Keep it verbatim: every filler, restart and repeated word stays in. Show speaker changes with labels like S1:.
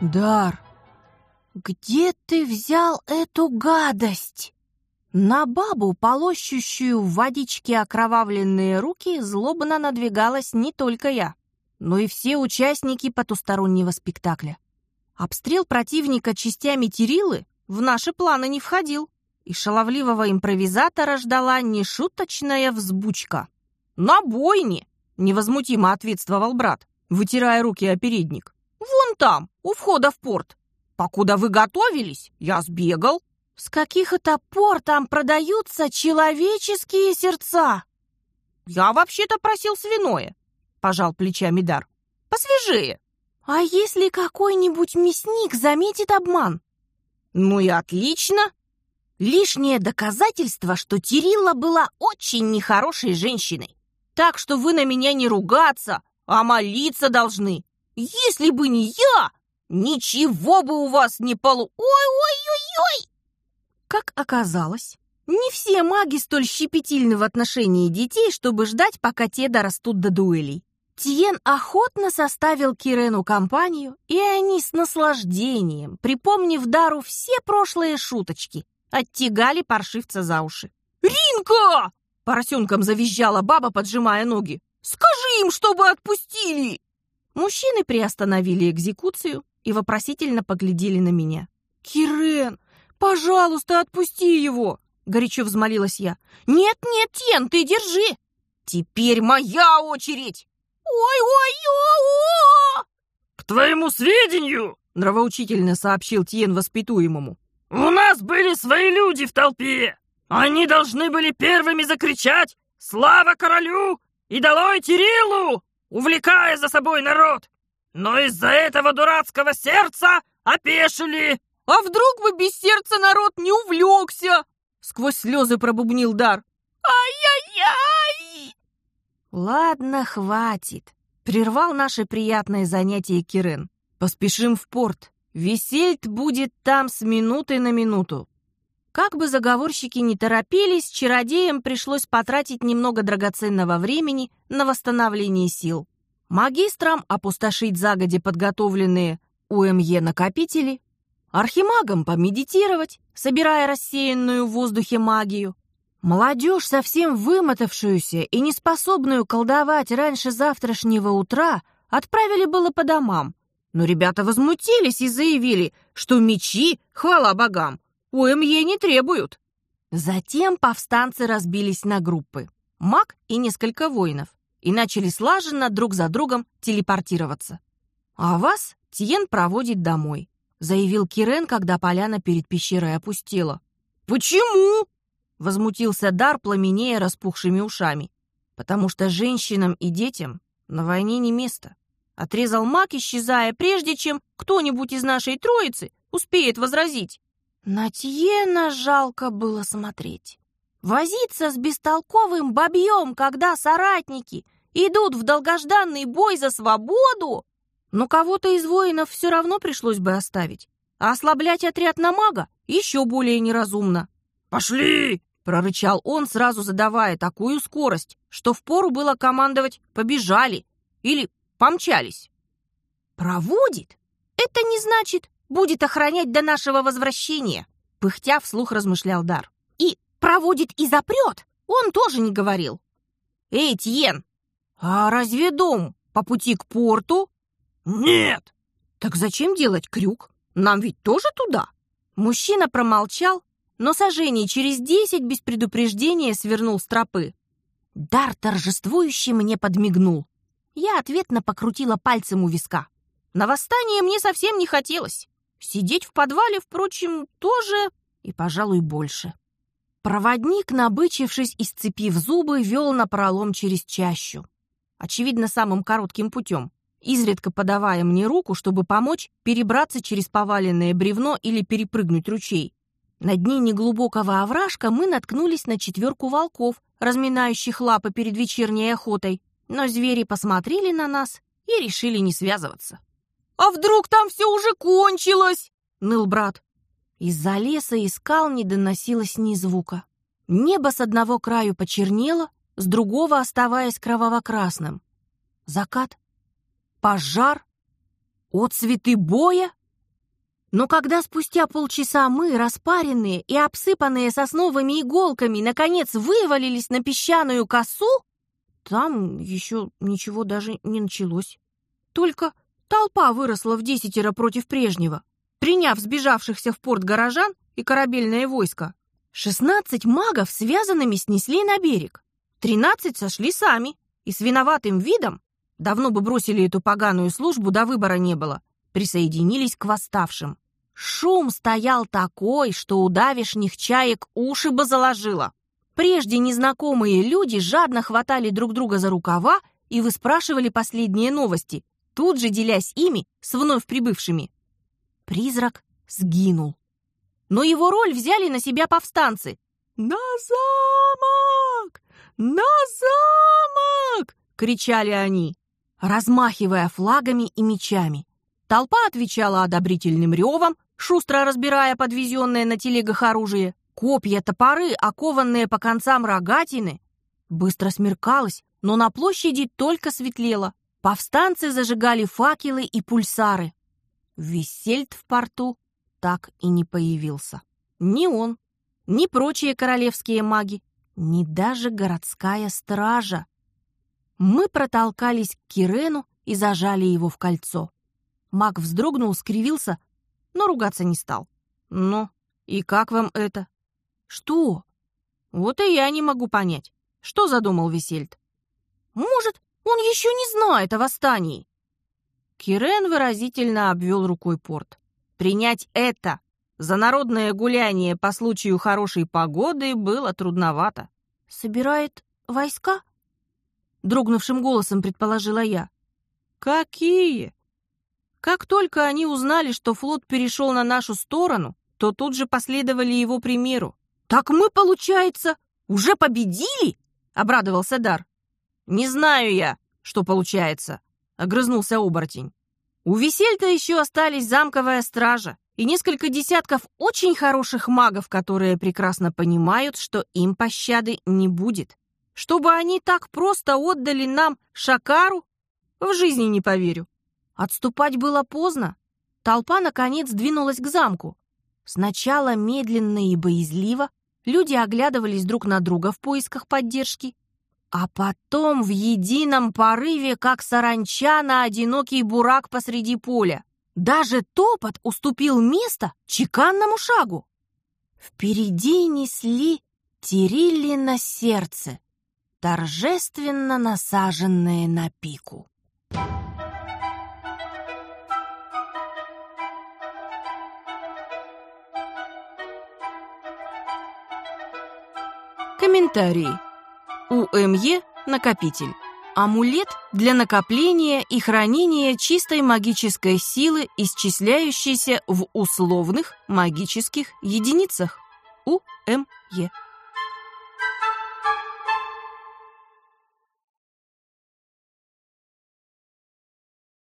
S1: Дар, где ты взял эту гадость? На бабу, полощущую в водичке окровавленные руки, злобно надвигалась не только я, но и все участники потустороннего спектакля. Обстрел противника частями Терилы в наши планы не входил, и шаловливого импровизатора ждала нешуточная взбучка. «На бойне!» — невозмутимо ответствовал брат, вытирая руки о передник. «Вон там, у входа в порт. Покуда вы готовились, я сбегал». «С каких это пор там продаются человеческие сердца?» «Я вообще-то просил свиное», — пожал плечами Дар. «Посвежее». «А если какой-нибудь мясник заметит обман?» «Ну и отлично. Лишнее доказательство, что Терилла была очень нехорошей женщиной. Так что вы на меня не ругаться, а молиться должны. Если бы не я, ничего бы у вас не полу... Ой-ой-ой-ой!» Как оказалось, не все маги столь щепетильны в отношении детей, чтобы ждать, пока те дорастут до дуэлей. Тиен охотно составил Кирену компанию, и они с наслаждением, припомнив Дару все прошлые шуточки, оттягали паршивца за уши. «Ринка!» — поросенком завизжала баба, поджимая ноги. «Скажи им, чтобы отпустили!» Мужчины приостановили экзекуцию и вопросительно поглядели на меня. «Кирен, пожалуйста, отпусти его!» — горячо взмолилась я. «Нет-нет, Тиен, ты держи! Теперь моя очередь!» «Ой-ой-ой-ой!»
S2: «К твоему сведению, — нравоучительно сообщил Тиен воспитуемому, — у нас были свои люди в толпе. Они должны были первыми закричать «Слава королю!» и «Долой Терилу!», увлекая за собой народ. Но из-за этого дурацкого сердца опешили».
S1: «А вдруг бы без сердца народ не увлекся?» — сквозь слезы пробубнил Дар. «Ай-яй-яй!» «Ладно, хватит», — прервал наше приятное занятие Кирен. «Поспешим в порт. Весельт будет там с минуты на минуту». Как бы заговорщики ни торопились, чародеям пришлось потратить немного драгоценного времени на восстановление сил. Магистрам опустошить загодя подготовленные У М Е-накопители, архимагам помедитировать, собирая рассеянную в воздухе магию. Молодежь, совсем вымотавшуюся и неспособную колдовать раньше завтрашнего утра, отправили было по домам. Но ребята возмутились и заявили, что мечи, хвала богам, У М Е не требуют. Затем повстанцы разбились на группы, маг и несколько воинов, и начали слаженно друг за другом телепортироваться. «А вас Тиен проводит домой», — заявил Кирен, когда поляна перед пещерой опустела. «Почему?» — возмутился Дар, пламенея распухшими ушами. «Потому что женщинам и детям на войне не место», — отрезал маг, исчезая, прежде чем кто-нибудь из нашей троицы успеет возразить. На Тиена жалко было смотреть. Возиться с бестолковым бабьем, когда соратники идут в долгожданный бой за свободу? Но кого-то из воинов все равно пришлось бы оставить, а ослаблять отряд на мага еще более неразумно.
S2: «Пошли!»
S1: — прорычал он, сразу задавая такую скорость, что впору было командовать «побежали» или «помчались». «Проводит? Это не значит, будет охранять до нашего возвращения», — пыхтя вслух размышлял Дар. «И проводит и запрет, он тоже не говорил». «Эй, Тиен, а разве дом по пути к порту?»
S2: «Нет».
S1: «Так зачем делать крюк? Нам ведь тоже туда?» Мужчина промолчал, но сажений через десять без предупреждения свернул с тропы. Дар торжествующе мне подмигнул. Я ответно покрутила пальцем у виска. На восстание мне совсем не хотелось. Сидеть в подвале, впрочем, тоже и, пожалуй, больше. Проводник, набычившись и сцепив зубы, вел напролом через чащу. Очевидно, самым коротким путем, изредка подавая мне руку, чтобы помочь перебраться через поваленное бревно или перепрыгнуть ручей. На дне неглубокого овражка мы наткнулись на четверку волков, разминающих лапы перед вечерней охотой, но звери посмотрели на нас и решили не связываться. «А вдруг там все уже кончилось?» — ныл брат. Из-за леса и скал не доносилось ни звука. Небо с одного краю почернело, с другого оставаясь кроваво-красным. Закат, пожар, отцветы боя. Но когда спустя полчаса мы, распаренные и обсыпанные сосновыми иголками, наконец вывалились на песчаную косу, там еще ничего даже не началось. Только толпа выросла в десятеро против прежнего, приняв сбежавшихся в порт горожан и корабельное войско. Шестнадцать магов связанными снесли на берег. Тринадцать сошли сами и с виноватым видом, давно бы бросили эту поганую службу, до выбора не было, присоединились к восставшим. Шум стоял такой, что у давешних чаек уши бы заложило. Прежде незнакомые люди жадно хватали друг друга за рукава и выспрашивали последние новости, тут же делясь ими с вновь прибывшими. Призрак сгинул. Но его роль взяли на себя повстанцы. «На замок! На замок!» — кричали они, размахивая флагами и мечами. Толпа отвечала одобрительным ревом, шустро разбирая подвезенное на телегах оружие. Копья, топоры, окованные по концам рогатины. Быстро смеркалось, но на площади только светлело. Повстанцы зажигали факелы и пульсары. Висельд в порту так и не появился. Ни он, ни прочие королевские маги, ни даже городская стража. Мы протолкались к Кирену и зажали его в кольцо. Маг вздрогнул, скривился, но ругаться не стал. «Ну, и как вам это?» «Что?» «Вот и я не могу понять. Что задумал Висельд?» «Может, он еще не знает о восстании?» Кирен выразительно обвел рукой порт. Принять это за народное гуляние по случаю хорошей погоды было трудновато. «Собирает войска?» Дрогнувшим голосом предположила я. «Какие?» Как только они узнали, что флот перешел на нашу сторону, то тут же последовали его примеру. «Так мы, получается, уже победили?» — обрадовался Дар. «Не знаю я, что получается», — огрызнулся оборотень. «У Висельта еще остались замковая стража и несколько десятков очень хороших магов, которые прекрасно понимают, что им пощады не будет. Чтобы они так просто отдали нам Шакару, в жизни не поверю». Отступать было поздно. Толпа, наконец, двинулась к замку. Сначала медленно и боязливо люди оглядывались друг на друга в поисках поддержки, а потом в едином порыве, как саранча на одинокий бурак посреди поля. Даже топот уступил место чеканному шагу. Впереди несли Тирилли на сердце, торжественно насаженные на пику. Комментарии. УМЕ накопитель. Амулет для накопления и хранения чистой магической силы, исчисляющейся в условных магических единицах. УМЕ.